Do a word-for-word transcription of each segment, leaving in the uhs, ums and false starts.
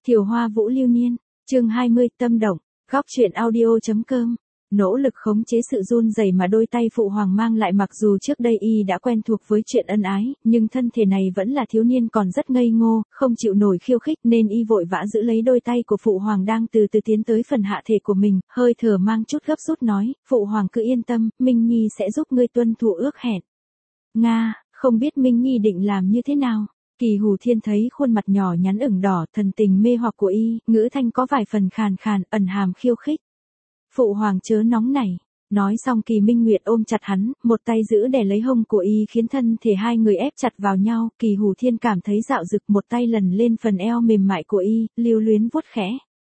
Thiều Hoa Vũ Lưu Niên, chương hai mươi, tâm động, góc truyện audio.com. Nỗ lực khống chế sự run rẩy mà đôi tay phụ hoàng mang lại, mặc dù trước đây y đã quen thuộc với chuyện ân ái, nhưng thân thể này vẫn là thiếu niên còn rất ngây ngô, không chịu nổi khiêu khích nên y vội vã giữ lấy đôi tay của phụ hoàng đang từ từ tiến tới phần hạ thể của mình, hơi thở mang chút gấp rút nói, phụ hoàng cứ yên tâm, Minh Nhi sẽ giúp ngươi tuân thủ ước hẹn. Nga, không biết Minh Nhi định làm như thế nào? Kỳ Hù Thiên thấy khuôn mặt nhỏ nhắn ửng đỏ, thần tình mê hoặc của y, ngữ thanh có vài phần khàn khàn, ẩn hàm khiêu khích. Phụ hoàng chớ nóng nảy. Nói xong Kỳ Minh Nguyệt ôm chặt hắn, một tay giữ đè lấy hông của y khiến thân thể hai người ép chặt vào nhau. Kỳ Hù Thiên cảm thấy dạo dực, một tay lần lên phần eo mềm mại của y, lưu luyến vuốt khẽ.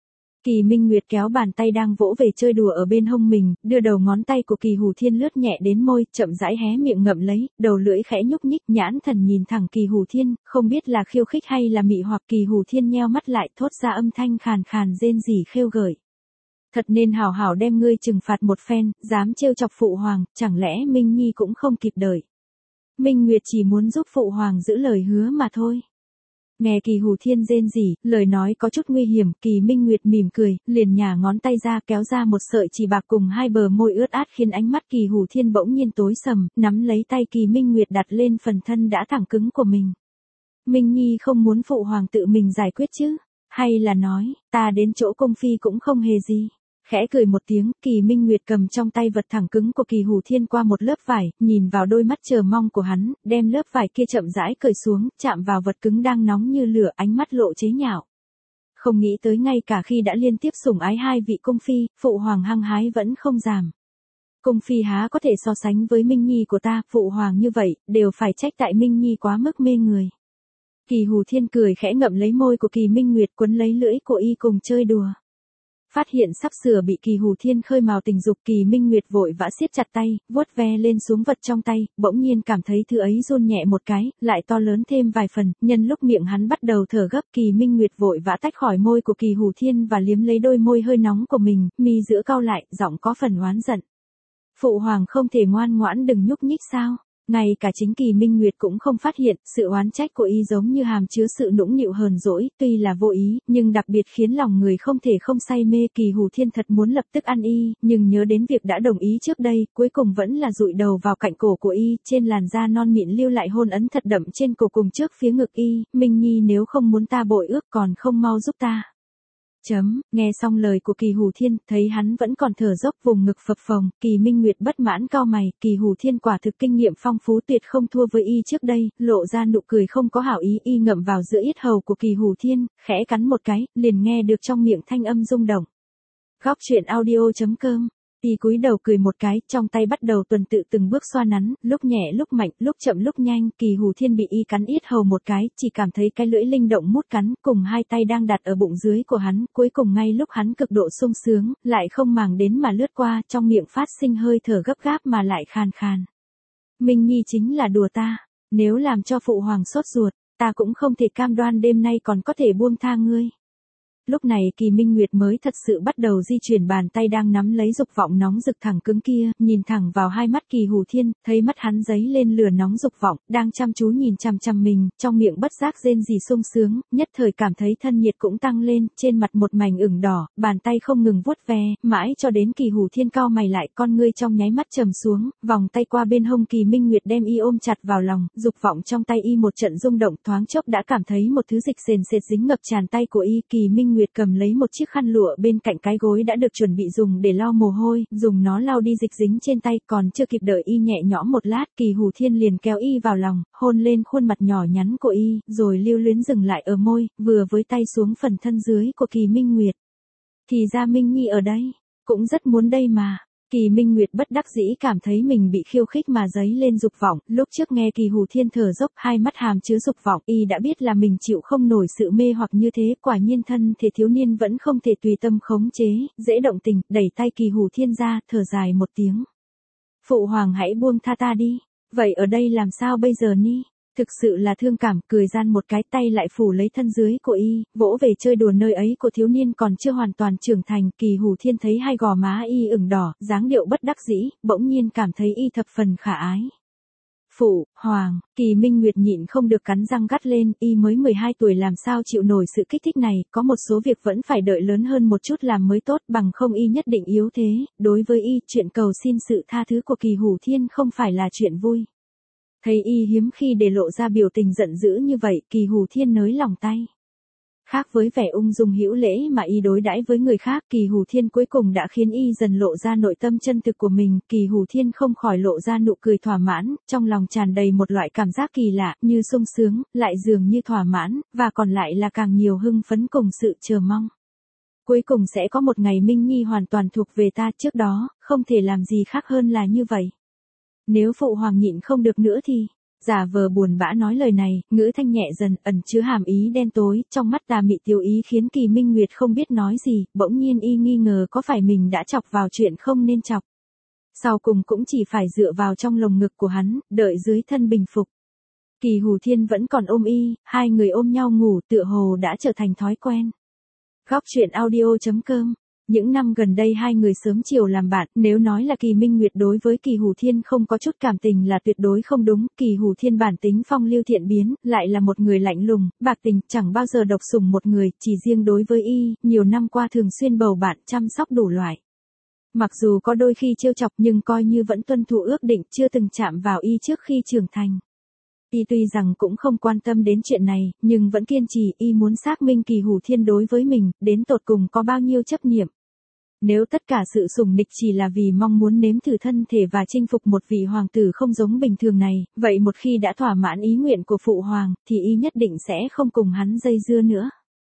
Kỳ Minh Nguyệt kéo bàn tay đang vỗ về chơi đùa ở bên hông mình, đưa đầu ngón tay của Kỳ Hù Thiên lướt nhẹ đến môi, chậm rãi hé miệng ngậm lấy, đầu lưỡi khẽ nhúc nhích, nhãn thần nhìn thẳng Kỳ Hù Thiên, không biết là khiêu khích hay là mị hoặc. Kỳ Hù Thiên nheo mắt lại, thốt ra âm thanh khàn khàn rên rỉ khêu gợi. Thật nên hảo hảo đem ngươi trừng phạt một phen, dám trêu chọc phụ hoàng, chẳng lẽ Minh Nhi cũng không kịp đợi. Minh Nguyệt chỉ muốn giúp phụ hoàng giữ lời hứa mà thôi. Nghe Kỳ Hù Thiên rên rỉ, lời nói có chút nguy hiểm, Kỳ Minh Nguyệt mỉm cười, liền nhả ngón tay ra kéo ra một sợi chỉ bạc cùng hai bờ môi ướt át khiến ánh mắt Kỳ Hù Thiên bỗng nhiên tối sầm, nắm lấy tay Kỳ Minh Nguyệt đặt lên phần thân đã thẳng cứng của mình. Minh Nhi không muốn phụ hoàng tự mình giải quyết chứ? Hay là nói, ta đến chỗ cung phi cũng không hề gì? Khẽ cười một tiếng, Kỳ Minh Nguyệt cầm trong tay vật thẳng cứng của Kỳ Hù Thiên qua một lớp vải, nhìn vào đôi mắt chờ mong của hắn, đem lớp vải kia chậm rãi cởi xuống, chạm vào vật cứng đang nóng như lửa, ánh mắt lộ chế nhạo. Không nghĩ tới ngay cả khi đã liên tiếp sủng ái hai vị cung phi, phụ hoàng hăng hái vẫn không giảm. Cung phi há có thể so sánh với Minh Nhi của ta, phụ hoàng như vậy, đều phải trách tại Minh Nhi quá mức mê người. Kỳ Hù Thiên cười khẽ ngậm lấy môi của Kỳ Minh Nguyệt, quấn lấy lưỡi của y cùng chơi đùa. Phát hiện sắp sửa bị Kỳ Hù Thiên khơi mào tình dục, Kỳ Minh Nguyệt vội vã siết chặt tay, vuốt ve lên xuống vật trong tay, bỗng nhiên cảm thấy thứ ấy run nhẹ một cái, lại to lớn thêm vài phần, nhân lúc miệng hắn bắt đầu thở gấp, Kỳ Minh Nguyệt vội vã tách khỏi môi của Kỳ Hù Thiên và liếm lấy đôi môi hơi nóng của mình, mi giữa cau lại, giọng có phần oán giận. Phụ hoàng không thể ngoan ngoãn đừng nhúc nhích sao? Ngay cả chính Kỳ Minh Nguyệt cũng không phát hiện, sự oán trách của y giống như hàm chứa sự nũng nịu hờn dỗi, tuy là vô ý, nhưng đặc biệt khiến lòng người không thể không say mê. Kỳ Hù Thiên thật muốn lập tức ăn y, nhưng nhớ đến việc đã đồng ý trước đây, cuối cùng vẫn là dụi đầu vào cạnh cổ của y, trên làn da non mịn lưu lại hôn ấn thật đậm trên cổ cùng trước phía ngực y. Minh Nhi nếu không muốn ta bội ước còn không mau giúp ta. Chấm, nghe xong lời của Kỳ Hù Thiên, thấy hắn vẫn còn thở dốc vùng ngực phập phồng, Kỳ Minh Nguyệt bất mãn cau mày, Kỳ Hù Thiên quả thực kinh nghiệm phong phú tuyệt không thua với y trước đây, lộ ra nụ cười không có hảo ý, y ngậm vào giữa yết hầu của Kỳ Hù Thiên, khẽ cắn một cái, liền nghe được trong miệng thanh âm rung động. Góc truyện audio.com. Y cúi đầu cười một cái, trong tay bắt đầu tuần tự từng bước xoa nắn, lúc nhẹ lúc mạnh, lúc chậm lúc nhanh. Kỳ Hù Thiên bị y cắn yết hầu một cái, chỉ cảm thấy cái lưỡi linh động mút cắn, cùng hai tay đang đặt ở bụng dưới của hắn, cuối cùng ngay lúc hắn cực độ sung sướng, lại không màng đến mà lướt qua, trong miệng phát sinh hơi thở gấp gáp mà lại khàn khàn. Minh Nhi chính là đùa ta, nếu làm cho phụ hoàng sốt ruột, ta cũng không thể cam đoan đêm nay còn có thể buông tha ngươi. Lúc này Kỳ Minh Nguyệt mới thật sự bắt đầu di chuyển bàn tay đang nắm lấy dục vọng nóng rực thẳng cứng kia, nhìn thẳng vào hai mắt Kỳ Hù Thiên, thấy mắt hắn dấy lên lửa nóng dục vọng, đang chăm chú nhìn chằm chằm mình, trong miệng bất giác rên rỉ sung sướng, nhất thời cảm thấy thân nhiệt cũng tăng lên, trên mặt một mảnh ửng đỏ, bàn tay không ngừng vuốt ve, mãi cho đến Kỳ Hù Thiên cau mày lại, con ngươi trong nháy mắt trầm xuống, vòng tay qua bên hông Kỳ Minh Nguyệt đem y ôm chặt vào lòng, dục vọng trong tay y một trận rung động, thoáng chốc đã cảm thấy một thứ dịch sền sệt dính ngập tràn tay của y. Kỳ Minh Nguyệt cầm lấy một chiếc khăn lụa bên cạnh cái gối đã được chuẩn bị dùng để lau mồ hôi, dùng nó lau đi dịch dính trên tay, còn chưa kịp đợi y nhẹ nhõm một lát, Kỳ Hù Thiên liền kéo y vào lòng, hôn lên khuôn mặt nhỏ nhắn của y, rồi lưu luyến dừng lại ở môi, vừa với tay xuống phần thân dưới của Kỳ Minh Nguyệt. Thì ra Minh Nhi ở đây, cũng rất muốn đây mà. Kỳ Minh Nguyệt bất đắc dĩ cảm thấy mình bị khiêu khích mà dấy lên dục vọng, lúc trước nghe Kỳ Hù Thiên thở dốc, hai mắt hàm chứa dục vọng, y đã biết là mình chịu không nổi sự mê hoặc như thế, quả nhiên thân thể thiếu niên vẫn không thể tùy tâm khống chế, dễ động tình, đẩy tay Kỳ Hù Thiên ra, thở dài một tiếng. Phụ hoàng hãy buông tha ta đi, vậy ở đây làm sao bây giờ ni? Thực sự là thương cảm, cười gian một cái, tay lại phủ lấy thân dưới của y, vỗ về chơi đùa nơi ấy của thiếu niên còn chưa hoàn toàn trưởng thành. Kỳ Hù Thiên thấy hai gò má y ửng đỏ, dáng điệu bất đắc dĩ, bỗng nhiên cảm thấy y thập phần khả ái. Phụ, Hoàng, Kỳ Minh Nguyệt nhịn không được cắn răng gắt lên, y mới mười hai tuổi làm sao chịu nổi sự kích thích này, có một số việc vẫn phải đợi lớn hơn một chút làm mới tốt, bằng không y nhất định yếu thế, đối với y, chuyện cầu xin sự tha thứ của Kỳ Hủ Thiên không phải là chuyện vui. Thấy y hiếm khi để lộ ra biểu tình giận dữ như vậy, Kỳ Hủ Thiên nới lòng tay. Khác với vẻ ung dung hữu lễ mà y đối đãi với người khác, Kỳ Hủ Thiên cuối cùng đã khiến y dần lộ ra nội tâm chân thực của mình, Kỳ Hủ Thiên không khỏi lộ ra nụ cười thỏa mãn, trong lòng tràn đầy một loại cảm giác kỳ lạ, như sung sướng, lại dường như thỏa mãn, và còn lại là càng nhiều hưng phấn cùng sự chờ mong. Cuối cùng sẽ có một ngày Minh Nhi hoàn toàn thuộc về ta, trước đó, không thể làm gì khác hơn là như vậy. Nếu Phụ Hoàng nhịn không được nữa thì... Giả vờ buồn bã nói lời này, ngữ thanh nhẹ dần, ẩn chứa hàm ý đen tối, trong mắt tà mị tiêu ý khiến Kỳ Minh Nguyệt không biết nói gì, bỗng nhiên y nghi ngờ có phải mình đã chọc vào chuyện không nên chọc. Sau cùng cũng chỉ phải dựa vào trong lồng ngực của hắn, đợi dưới thân bình phục. Kỳ Hủ Thiên vẫn còn ôm y, hai người ôm nhau ngủ tựa hồ đã trở thành thói quen. Góc truyện audio chấm com. Những năm gần đây hai người sớm chiều làm bạn, nếu nói là Kỳ Minh Nguyệt đối với Kỳ Hủ Thiên không có chút cảm tình là tuyệt đối không đúng, Kỳ Hủ Thiên bản tính phong lưu thiện biến, lại là một người lạnh lùng, bạc tình, chẳng bao giờ độc sủng một người, chỉ riêng đối với y, nhiều năm qua thường xuyên bầu bạn, chăm sóc đủ loại. Mặc dù có đôi khi trêu chọc nhưng coi như vẫn tuân thủ ước định, chưa từng chạm vào y trước khi trưởng thành. Y tuy rằng cũng không quan tâm đến chuyện này, nhưng vẫn kiên trì, y muốn xác minh Kỳ Hủ Thiên đối với mình, đến tột cùng có bao nhiêu chấp niệm. Nếu tất cả sự sủng nịch chỉ là vì mong muốn nếm thử thân thể và chinh phục một vị hoàng tử không giống bình thường này, vậy một khi đã thỏa mãn ý nguyện của Phụ Hoàng, thì y nhất định sẽ không cùng hắn dây dưa nữa.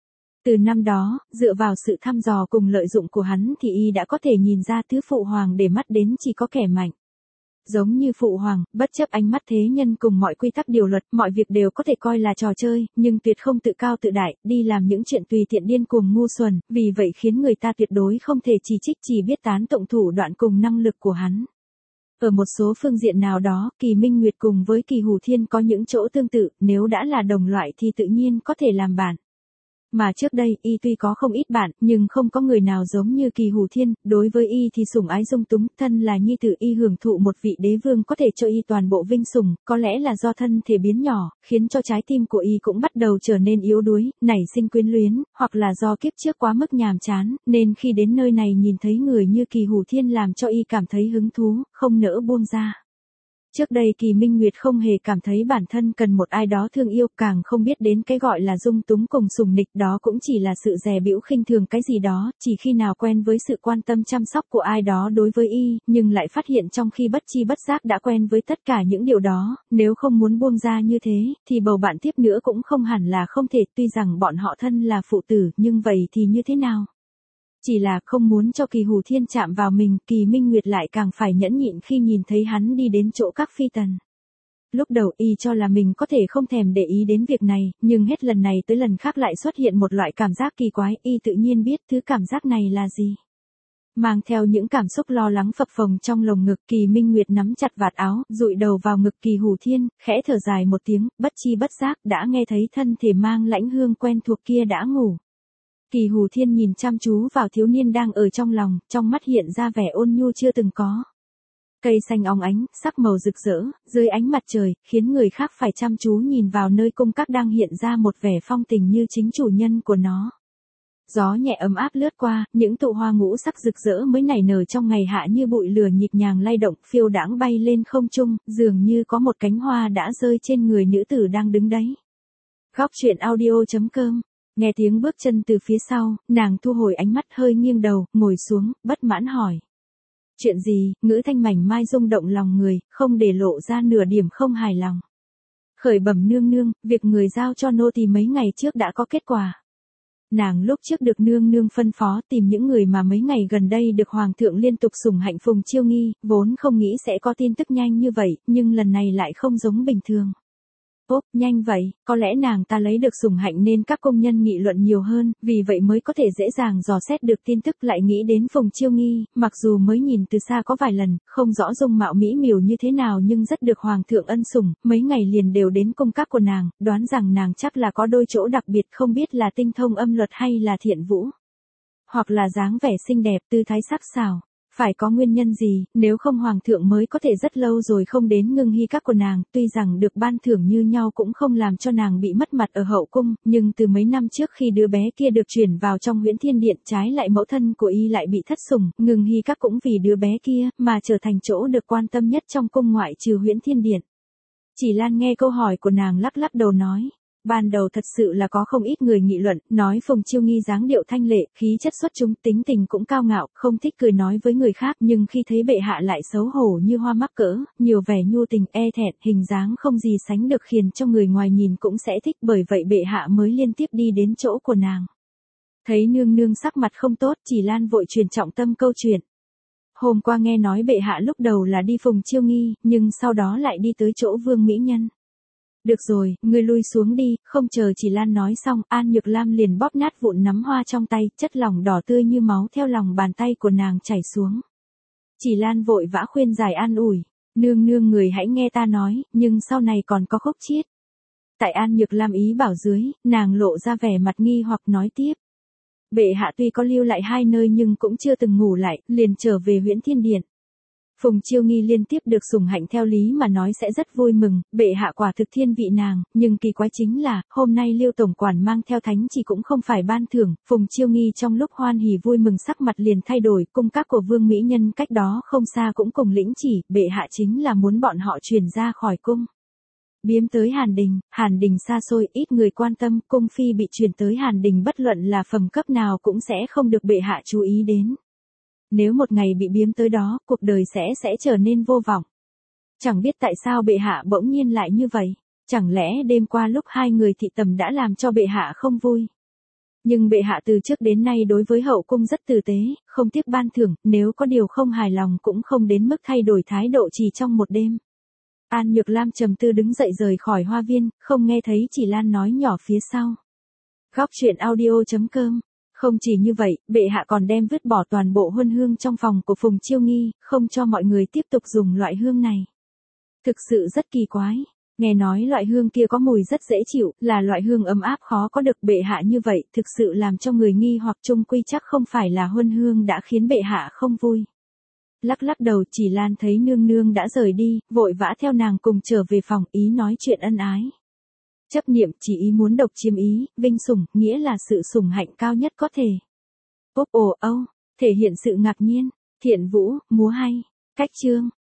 Từ năm đó, dựa vào sự thăm dò cùng lợi dụng của hắn thì y đã có thể nhìn ra thứ Phụ Hoàng để mắt đến chỉ có kẻ mạnh. Giống như Phụ Hoàng, bất chấp ánh mắt thế nhân cùng mọi quy tắc điều luật, mọi việc đều có thể coi là trò chơi, nhưng tuyệt không tự cao tự đại, đi làm những chuyện tùy tiện điên cuồng ngu xuẩn, vì vậy khiến người ta tuyệt đối không thể chỉ trích, chỉ biết tán tụng thủ đoạn cùng năng lực của hắn. Ở một số phương diện nào đó, Kỳ Minh Nguyệt cùng với Kỳ Hủ Thiên có những chỗ tương tự, nếu đã là đồng loại thì tự nhiên có thể làm bạn. Mà trước đây, y tuy có không ít bạn, nhưng không có người nào giống như Kỳ Hủ Thiên, đối với y thì sủng ái dung túng, thân là nhi tử y hưởng thụ một vị đế vương có thể cho y toàn bộ vinh sủng, có lẽ là do thân thể biến nhỏ, khiến cho trái tim của y cũng bắt đầu trở nên yếu đuối, nảy sinh quyến luyến, hoặc là do kiếp trước quá mức nhàm chán, nên khi đến nơi này nhìn thấy người như Kỳ Hủ Thiên làm cho y cảm thấy hứng thú, không nỡ buông ra. Trước đây Kỳ Minh Nguyệt không hề cảm thấy bản thân cần một ai đó thương yêu, càng không biết đến cái gọi là dung túng cùng sủng nịch, đó cũng chỉ là sự dè bĩu khinh thường cái gì đó, chỉ khi nào quen với sự quan tâm chăm sóc của ai đó đối với y, nhưng lại phát hiện trong khi bất chi bất giác đã quen với tất cả những điều đó, nếu không muốn buông ra như thế, thì bầu bạn tiếp nữa cũng không hẳn là không thể, tuy rằng bọn họ thân là phụ tử, nhưng vậy thì như thế nào? Chỉ là không muốn cho Kỳ Hủ Thiên chạm vào mình, Kỳ Minh Nguyệt lại càng phải nhẫn nhịn khi nhìn thấy hắn đi đến chỗ các phi tần. Lúc đầu y cho là mình có thể không thèm để ý đến việc này, nhưng hết lần này tới lần khác lại xuất hiện một loại cảm giác kỳ quái, y tự nhiên biết thứ cảm giác này là gì. Mang theo những cảm xúc lo lắng phập phồng trong lồng ngực, Kỳ Minh Nguyệt nắm chặt vạt áo, dụi đầu vào ngực Kỳ Hủ Thiên, khẽ thở dài một tiếng, bất chi bất giác đã nghe thấy thân thể mang lãnh hương quen thuộc kia đã ngủ. Kỳ Hủ Thiên nhìn chăm chú vào thiếu niên đang ở trong lòng, trong mắt hiện ra vẻ ôn nhu chưa từng có. Cây xanh óng ánh, sắc màu rực rỡ, dưới ánh mặt trời, khiến người khác phải chăm chú nhìn vào nơi cung các đang hiện ra một vẻ phong tình như chính chủ nhân của nó. Gió nhẹ ấm áp lướt qua, những tụ hoa ngũ sắc rực rỡ mới nảy nở trong ngày hạ như bụi lửa nhịp nhàng lay động, phiêu đãng bay lên không trung, dường như có một cánh hoa đã rơi trên người nữ tử đang đứng đấy. Góc truyện audio chấm com. Nghe tiếng bước chân từ phía sau, nàng thu hồi ánh mắt hơi nghiêng đầu, ngồi xuống, bất mãn hỏi. Chuyện gì? Ngữ thanh mảnh mai rung động lòng người, không để lộ ra nửa điểm không hài lòng. Khởi bẩm nương nương, việc người giao cho nô tỳ mấy ngày trước đã có kết quả. Nàng lúc trước được nương nương phân phó tìm những người mà mấy ngày gần đây được hoàng thượng liên tục sủng hạnh Phùng Chiêu Nghi, vốn không nghĩ sẽ có tin tức nhanh như vậy, nhưng lần này lại không giống bình thường. Ốp, nhanh vậy, có lẽ nàng ta lấy được sủng hạnh nên các công nhân nghị luận nhiều hơn, vì vậy mới có thể dễ dàng dò xét được tin tức, lại nghĩ đến Phùng Chiêu Nghi, mặc dù mới nhìn từ xa có vài lần, không rõ dung mạo mỹ miều như thế nào nhưng rất được hoàng thượng ân sủng, mấy ngày liền đều đến cung các của nàng, đoán rằng nàng chắc là có đôi chỗ đặc biệt, không biết là tinh thông âm luật hay là thiện vũ. Hoặc là dáng vẻ xinh đẹp, tư thái sắc sảo. Phải có nguyên nhân gì, nếu không hoàng thượng mới có thể rất lâu rồi không đến ngưng hy các của nàng, tuy rằng được ban thưởng như nhau cũng không làm cho nàng bị mất mặt ở hậu cung, nhưng từ mấy năm trước khi đứa bé kia được chuyển vào trong Huyễn Thiên Điện, trái lại mẫu thân của y lại bị thất sủng, ngưng hy các cũng vì đứa bé kia, mà trở thành chỗ được quan tâm nhất trong cung ngoại trừ Huyễn Thiên Điện. Chỉ Lan nghe câu hỏi của nàng lắc lắc đầu nói. Ban đầu thật sự là có không ít người nghị luận, nói Phùng Chiêu Nghi dáng điệu thanh lệ, khí chất xuất chúng, tính tình cũng cao ngạo, không thích cười nói với người khác, nhưng khi thấy bệ hạ lại xấu hổ như hoa mắc cỡ, nhiều vẻ nhu tình, e thẹn, hình dáng không gì sánh được khiến cho người ngoài nhìn cũng sẽ thích, bởi vậy bệ hạ mới liên tiếp đi đến chỗ của nàng. Thấy nương nương sắc mặt không tốt, Chỉ Lan vội truyền trọng tâm câu chuyện. Hôm qua nghe nói bệ hạ lúc đầu là đi Phùng Chiêu Nghi, nhưng sau đó lại đi tới chỗ Vương Mỹ Nhân. Được rồi, ngươi lui xuống đi, không chờ Chỉ Lan nói xong, An Nhược Lam liền bóp nát vụn nắm hoa trong tay, chất lỏng đỏ tươi như máu theo lòng bàn tay của nàng chảy xuống. Chỉ Lan vội vã khuyên giải an ủi, nương nương người hãy nghe ta nói, nhưng sau này còn có khúc chiết. Tại An Nhược Lam ý bảo dưới, nàng lộ ra vẻ mặt nghi hoặc nói tiếp. Bệ hạ tuy có lưu lại hai nơi nhưng cũng chưa từng ngủ lại, liền trở về Huyễn Thiên Điện. Phùng Chiêu Nghi liên tiếp được sủng hạnh theo lý mà nói sẽ rất vui mừng, bệ hạ quả thực thiên vị nàng, nhưng kỳ quái chính là, hôm nay Liêu tổng quản mang theo thánh chỉ cũng không phải ban thưởng, Phùng Chiêu Nghi trong lúc hoan hỉ vui mừng sắc mặt liền thay đổi, cung các của Vương Mỹ Nhân cách đó không xa cũng cùng lĩnh chỉ, bệ hạ chính là muốn bọn họ chuyển ra khỏi cung. Biếm tới Hàn Đình, Hàn Đình xa xôi, ít người quan tâm, cung phi bị chuyển tới Hàn Đình bất luận là phẩm cấp nào cũng sẽ không được bệ hạ chú ý đến. Nếu một ngày bị biếm tới đó, cuộc đời sẽ sẽ trở nên vô vọng. Chẳng biết tại sao bệ hạ bỗng nhiên lại như vậy, chẳng lẽ đêm qua lúc hai người thị tầm đã làm cho bệ hạ không vui. Nhưng bệ hạ từ trước đến nay đối với hậu cung rất tử tế, không tiếc ban thưởng, nếu có điều không hài lòng cũng không đến mức thay đổi thái độ chỉ trong một đêm. An Nhược Lam trầm tư đứng dậy rời khỏi hoa viên, không nghe thấy Chỉ Lan nói nhỏ phía sau. Góc truyện audio chấm com. Không chỉ như vậy, bệ hạ còn đem vứt bỏ toàn bộ huân hương trong phòng của Phùng Chiêu Nghi, không cho mọi người tiếp tục dùng loại hương này. Thực sự rất kỳ quái. Nghe nói loại hương kia có mùi rất dễ chịu, là loại hương ấm áp khó có được, bệ hạ như vậy, thực sự làm cho người nghi hoặc chung quy chắc không phải là huân hương đã khiến bệ hạ không vui. Lắc lắc đầu, Chỉ Lan thấy nương nương đã rời đi, vội vã theo nàng cùng trở về phòng, ý nói chuyện ân ái. Chấp niệm chỉ ý muốn độc chiếm ý, vinh sủng, nghĩa là sự sủng hạnh cao nhất có thể. Ốp ồ âu, thể hiện sự ngạc nhiên, thiện vũ, múa hay, cách chương.